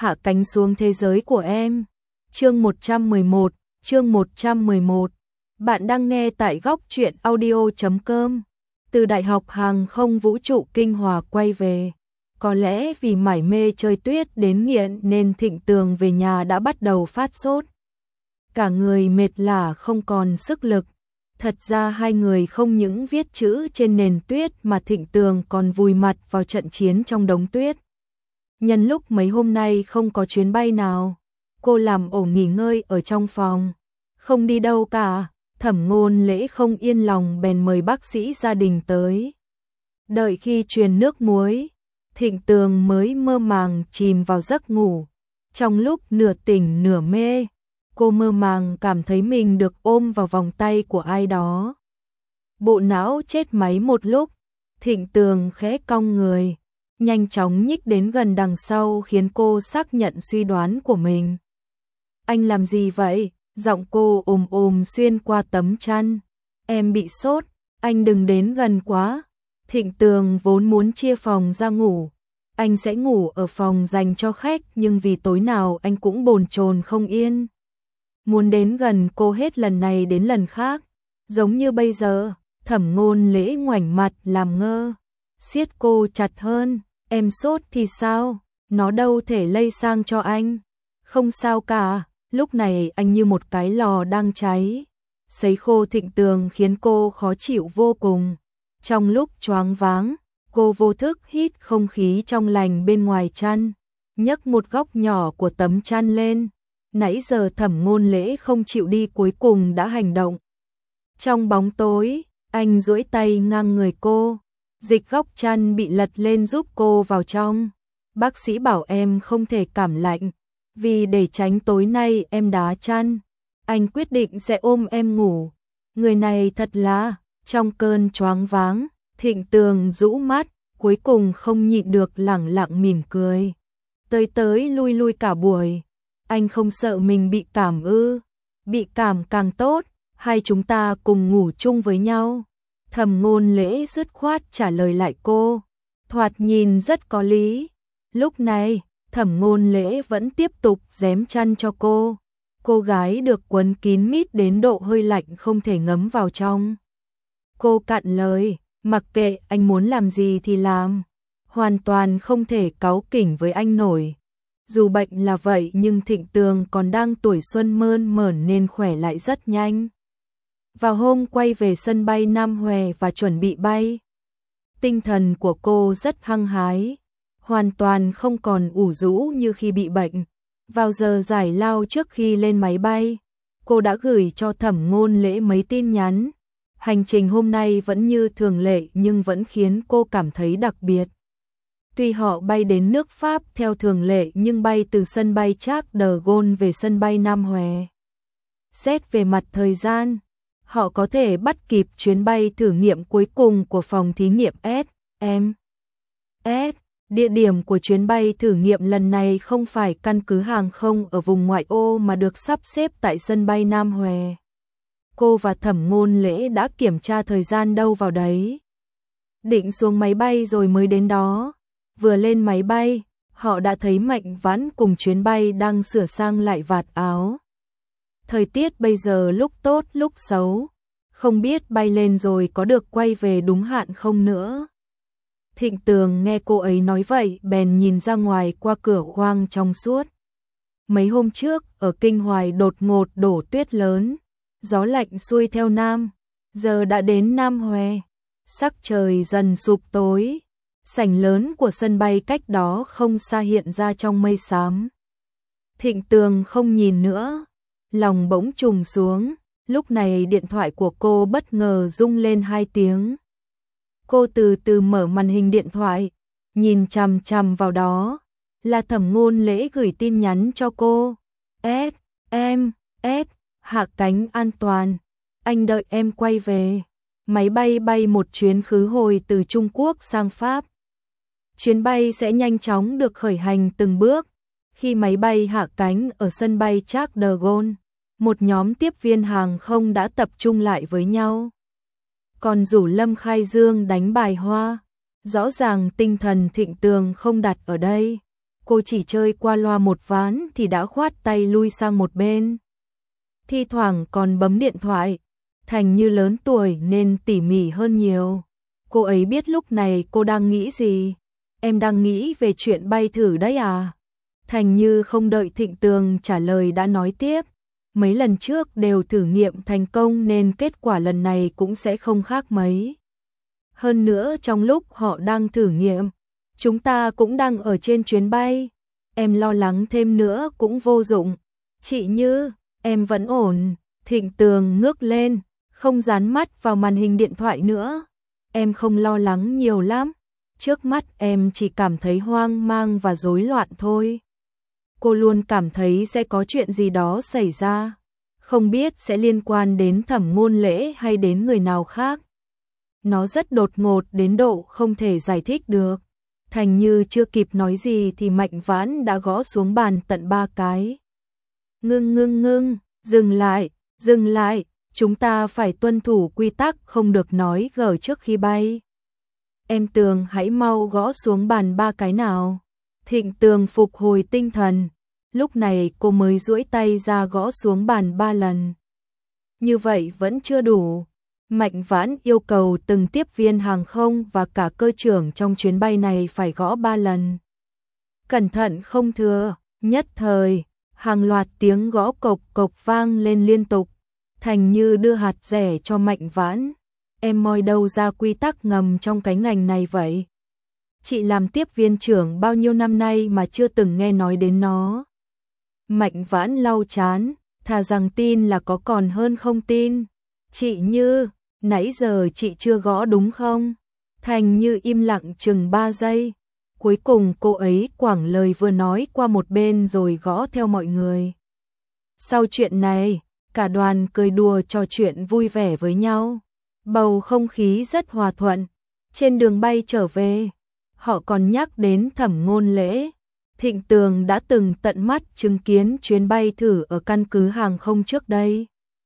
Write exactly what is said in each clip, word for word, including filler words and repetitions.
hạ cánh xuống thế giới của em. Chương một trăm mười một, chương một trăm mười một. Bạn đang nghe tại góc truyện audio chấm com. Từ Đại học Hàng không Vũ trụ Kinh Hòa quay về. Có lẽ vì mải mê chơi tuyết đến nghiện nên Thịnh Tường về nhà đã bắt đầu phát sốt. Cả người mệt lả không còn sức lực. Thật ra hai người không những viết chữ trên nền tuyết mà Thịnh Tường còn vùi mặt vào trận chiến trong đống tuyết. Nhân lúc mấy hôm nay không có chuyến bay nào, cô làm ổ nghỉ ngơi ở trong phòng, không đi đâu cả. Thẩm Ngôn Lễ không yên lòng bèn mời bác sĩ gia đình tới. Đợi khi truyền nước muối, Thịnh Tường mới mơ màng chìm vào giấc ngủ. Trong lúc nửa tỉnh nửa mê, cô mơ màng cảm thấy mình được ôm vào vòng tay của ai đó. Bộ não chết máy một lúc, Thịnh Tường khẽ cong người, nhanh chóng nhích đến gần đằng sau khiến cô xác nhận suy đoán của mình. Anh làm gì vậy? Giọng cô ồm ồm xuyên qua tấm chăn. Em bị sốt, anh đừng đến gần quá. Thịnh Tường vốn muốn chia phòng ra ngủ. Anh sẽ ngủ ở phòng dành cho khách nhưng vì tối nào anh cũng bồn chồn không yên. Muốn đến gần cô hết lần này đến lần khác. Giống như bây giờ, Thẩm Ngôn Lễ ngoảnh mặt làm ngơ. Siết cô chặt hơn. Em sốt thì sao? Nó đâu thể lây sang cho anh. Không sao cả. Lúc này anh như một cái lò đang cháy. Sấy khô Thịnh Tường khiến cô khó chịu vô cùng. Trong lúc choáng váng, cô vô thức hít không khí trong lành bên ngoài chăn, nhấc một góc nhỏ của tấm chăn lên. Nãy giờ Thẩm Ngôn Lễ không chịu đi cuối cùng đã hành động. Trong bóng tối, anh duỗi tay ngang người cô, dịch góc chăn bị lật lên giúp cô vào trong. Bác sĩ bảo em không thể cảm lạnh, vì để tránh tối nay em đá chăn, anh quyết định sẽ ôm em ngủ. Người này thật là, trong cơn choáng váng, Thịnh Tường rũ mắt, cuối cùng không nhịn được lẳng lặng mỉm cười. Tới tới lui lui cả buổi, anh không sợ mình bị cảm ư? Bị cảm càng tốt, hay chúng ta cùng ngủ chung với nhau? Thẩm Ngôn Lễ dứt khoát trả lời lại cô, thoạt nhìn rất có lý. Lúc này, Thẩm Ngôn Lễ vẫn tiếp tục rém chăn cho cô. Cô gái được quấn kín mít đến độ hơi lạnh không thể ngấm vào trong. Cô cạn lời, mặc kệ anh muốn làm gì thì làm, hoàn toàn không thể cáu kỉnh với anh nổi. Dù bệnh là vậy nhưng Thịnh Tường còn đang tuổi xuân mơn mởn nên khỏe lại rất nhanh. Vào hôm quay về sân bay Nam Hòe và chuẩn bị bay, tinh thần của cô rất hăng hái, hoàn toàn không còn ủ rũ như khi bị bệnh. Vào giờ giải lao trước khi lên máy bay, cô đã gửi cho Thẩm Ngôn Lễ mấy tin nhắn. Hành trình hôm nay vẫn như thường lệ nhưng vẫn khiến cô cảm thấy đặc biệt. Tuy họ bay đến nước Pháp theo thường lệ nhưng bay từ sân bay Charles de Gaulle về sân bay Nam Hòe. Xét về mặt thời gian, họ có thể bắt kịp chuyến bay thử nghiệm cuối cùng của phòng thí nghiệm S M S. Địa điểm của chuyến bay thử nghiệm lần này không phải căn cứ hàng không ở vùng ngoại ô mà được sắp xếp tại sân bay Nam Hòe. Cô và Thẩm Ngôn Lễ đã kiểm tra thời gian đâu vào đấy. Định xuống máy bay rồi mới đến đó. Vừa lên máy bay, họ đã thấy Mạnh Vãn cùng chuyến bay đang sửa sang lại vạt áo. Thời tiết bây giờ lúc tốt lúc xấu, không biết bay lên rồi có được quay về đúng hạn không nữa. Thịnh Tường nghe cô ấy nói vậy bèn nhìn ra ngoài qua cửa khoang trong suốt. Mấy hôm trước ở Kinh Hoài đột ngột đổ tuyết lớn, gió lạnh xuôi theo nam, giờ đã đến Nam Hòe. Sắc trời dần sụp tối, sảnh lớn của sân bay cách đó không xa hiện ra trong mây xám. Thịnh Tường không nhìn nữa, lòng bỗng trùng xuống, lúc này điện thoại của cô bất ngờ rung lên hai tiếng. Cô từ từ mở màn hình điện thoại, nhìn chằm chằm vào đó, là Thẩm Ngôn Lễ gửi tin nhắn cho cô. S, M, S, hạ cánh an toàn, anh đợi em quay về. Máy bay bay một chuyến khứ hồi từ Trung Quốc sang Pháp. Chuyến bay sẽ nhanh chóng được khởi hành từng bước. Khi máy bay hạ cánh ở sân bay Charles de Gaulle, một nhóm tiếp viên hàng không đã tập trung lại với nhau. Còn rủ Lâm Khai Dương đánh bài hoa. Rõ ràng tinh thần Thịnh Tường không đặt ở đây. cô chỉ chơi qua loa một ván thì đã khoát tay lui sang một bên. Thi thoảng còn bấm điện thoại. Thành Như lớn tuổi nên tỉ mỉ hơn nhiều. Cô ấy biết lúc này cô đang nghĩ gì. Em đang nghĩ về chuyện bay thử đấy à? Thành Như không đợi Thịnh Tường trả lời đã nói tiếp. Mấy lần trước đều thử nghiệm thành công nên kết quả lần này cũng sẽ không khác mấy. Hơn nữa trong lúc họ đang thử nghiệm, chúng ta cũng đang ở trên chuyến bay. Em lo lắng thêm nữa cũng vô dụng. Chị Như, em vẫn ổn. Thịnh Tường ngước lên, không dán mắt vào màn hình điện thoại nữa. Em không lo lắng nhiều lắm. Trước mắt em chỉ cảm thấy hoang mang và rối loạn thôi. Cô luôn cảm thấy sẽ có chuyện gì đó xảy ra. Không biết sẽ liên quan đến Thẩm Ngôn Lễ hay đến người nào khác. Nó rất đột ngột đến độ không thể giải thích được. Thành Như chưa kịp nói gì thì Mạnh Vãn đã gõ xuống bàn tận ba cái. Ngưng ngưng ngưng, dừng lại, dừng lại, chúng ta phải tuân thủ quy tắc không được nói gở trước khi bay. Em Tường hãy mau gõ xuống bàn ba cái nào. Thịnh Tường phục hồi tinh thần. Lúc này cô mới duỗi tay ra gõ xuống bàn ba lần. Như vậy vẫn chưa đủ. Mạnh Vãn yêu cầu từng tiếp viên hàng không và cả cơ trưởng trong chuyến bay này phải gõ ba lần. Cẩn thận không thừa, nhất thời, hàng loạt tiếng gõ cộc cộc vang lên liên tục. Thành Như đưa hạt rẻ cho Mạnh Vãn. Em moi đâu ra quy tắc ngầm trong cái ngành này vậy? Chị làm tiếp viên trưởng bao nhiêu năm nay mà chưa từng nghe nói đến nó. Mạnh Vãn lau chán, thà rằng tin là có còn hơn không tin. Chị Như, nãy giờ chị chưa gõ đúng không? Thành Như im lặng chừng ba giây. Cuối cùng cô ấy quẳng lời vừa nói qua một bên rồi gõ theo mọi người. Sau chuyện này, cả đoàn cười đùa trò chuyện vui vẻ với nhau. Bầu không khí rất hòa thuận. Trên đường bay trở về, họ còn nhắc đến Thẩm Ngôn Lễ. Thịnh Tường đã từng tận mắt chứng kiến chuyến bay thử ở căn cứ hàng không trước đây.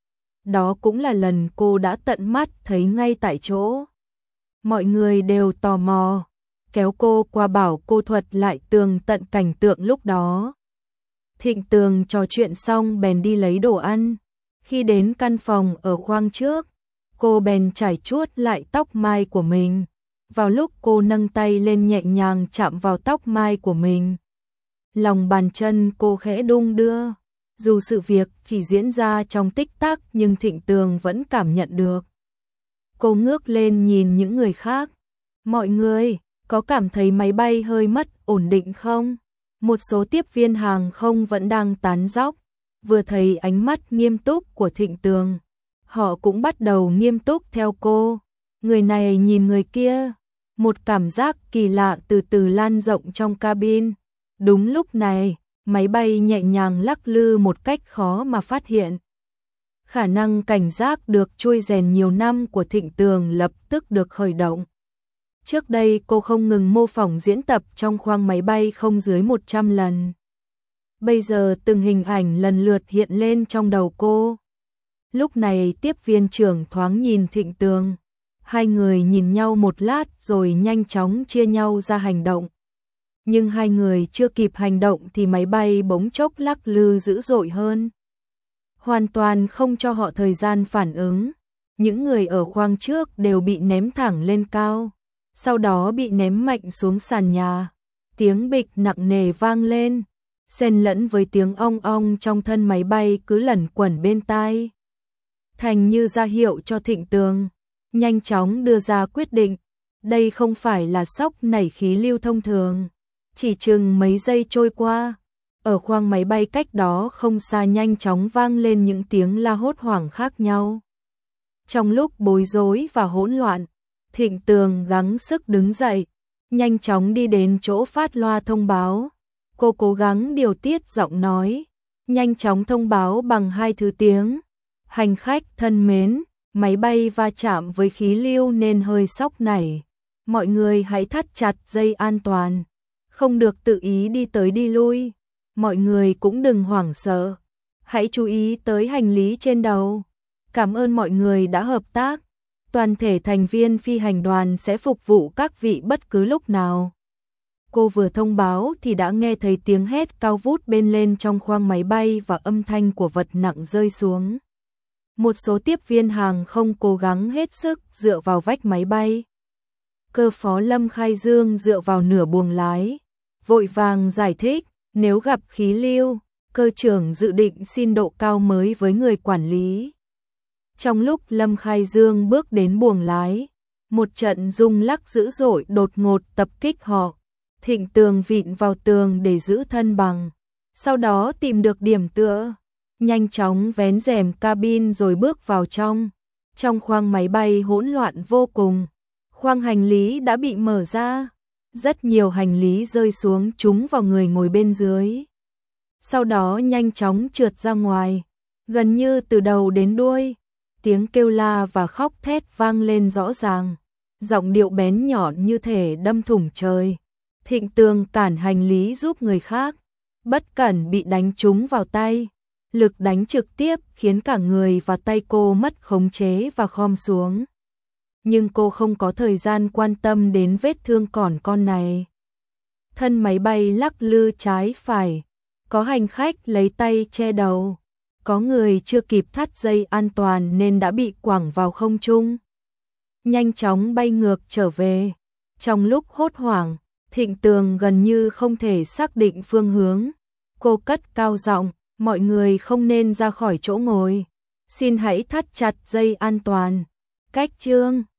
Đó cũng là lần cô đã tận mắt thấy ngay tại chỗ. Mọi người đều tò mò, kéo cô qua bảo cô thuật lại tường tận cảnh tượng lúc đó. Thịnh Tường trò chuyện xong bèn đi lấy đồ ăn. Khi đến căn phòng ở khoang trước, cô bèn chải chuốt lại tóc mai của mình. Vào lúc cô nâng tay lên nhẹ nhàng chạm vào tóc mai của mình, lòng bàn chân cô khẽ đung đưa. Dù sự việc chỉ diễn ra trong tích tắc nhưng Thịnh Tường vẫn cảm nhận được. Cô ngước lên nhìn những người khác. Mọi người, có cảm thấy máy bay hơi mất ổn định không? Một số tiếp viên hàng không vẫn đang tán dóc. Vừa thấy ánh mắt nghiêm túc của Thịnh Tường, họ cũng bắt đầu nghiêm túc theo cô. Người này nhìn người kia. Một cảm giác kỳ lạ từ từ lan rộng trong cabin. Đúng lúc này, máy bay nhẹ nhàng lắc lư một cách khó mà phát hiện. Khả năng cảnh giác được trui rèn nhiều năm của Thịnh Tường lập tức được khởi động. Trước đây cô không ngừng mô phỏng diễn tập trong khoang máy bay không dưới một trăm lần. Bây giờ từng hình ảnh lần lượt hiện lên trong đầu cô. Lúc này tiếp viên trưởng thoáng nhìn Thịnh Tường. Hai người nhìn nhau một lát rồi nhanh chóng chia nhau ra hành động. Nhưng hai người chưa kịp hành động thì máy bay bỗng chốc lắc lư dữ dội hơn. Hoàn toàn không cho họ thời gian phản ứng. Những người ở khoang trước đều bị ném thẳng lên cao. Sau đó bị ném mạnh xuống sàn nhà. Tiếng bịch nặng nề vang lên, xen lẫn với tiếng ong ong trong thân máy bay cứ lẩn quẩn bên tai. Thành Như ra hiệu cho Thịnh Tường nhanh chóng đưa ra quyết định. Đây không phải là sốc nảy khí lưu thông thường. Chỉ chừng mấy giây trôi qua, ở khoang máy bay cách đó không xa nhanh chóng vang lên những tiếng la hốt hoảng khác nhau. Trong lúc bối rối và hỗn loạn, Thịnh Tường gắng sức đứng dậy, nhanh chóng đi đến chỗ phát loa thông báo. Cô cố gắng điều tiết giọng nói, nhanh chóng thông báo bằng hai thứ tiếng. Hành khách thân mến, máy bay va chạm với khí lưu nên hơi sốc nảy. Mọi người hãy thắt chặt dây an toàn, không được tự ý đi tới đi lui. Mọi người cũng đừng hoảng sợ, hãy chú ý tới hành lý trên đầu. Cảm ơn mọi người đã hợp tác. Toàn thể thành viên phi hành đoàn sẽ phục vụ các vị bất cứ lúc nào. Cô vừa thông báo thì đã nghe thấy tiếng hét cao vút bên lên trong khoang máy bay và âm thanh của vật nặng rơi xuống. Một số tiếp viên hàng không cố gắng hết sức dựa vào vách máy bay. Cơ phó Lâm Khai Dương dựa vào nửa buồng lái, vội vàng giải thích, nếu gặp khí lưu, cơ trưởng dự định xin độ cao mới với người quản lý. Trong lúc Lâm Khai Dương bước đến buồng lái, một trận rung lắc dữ dội đột ngột tập kích họ. Thịnh Tường vịn vào tường để giữ thân bằng, sau đó tìm được điểm tựa, nhanh chóng vén rèm cabin rồi bước vào trong. Trong khoang máy bay hỗn loạn vô cùng, khoang hành lý đã bị mở ra, rất nhiều hành lý rơi xuống trúng vào người ngồi bên dưới. Sau đó nhanh chóng trượt ra ngoài, gần như từ đầu đến đuôi, tiếng kêu la và khóc thét vang lên rõ ràng, giọng điệu bén nhọn như thể đâm thủng trời. Thịnh Tường cản hành lý giúp người khác, bất cẩn bị đánh trúng vào tay, lực đánh trực tiếp khiến cả người và tay cô mất khống chế và khom xuống. Nhưng cô không có thời gian quan tâm đến vết thương còn con này. Thân máy bay lắc lư trái phải, có hành khách lấy tay che đầu, có người chưa kịp thắt dây an toàn nên đã bị quẳng vào không trung. Nhanh chóng bay ngược trở về, trong lúc hốt hoảng, Thịnh Tường gần như không thể xác định phương hướng. Cô cất cao giọng, mọi người không nên ra khỏi chỗ ngồi. Xin hãy thắt chặt dây an toàn. Cách chương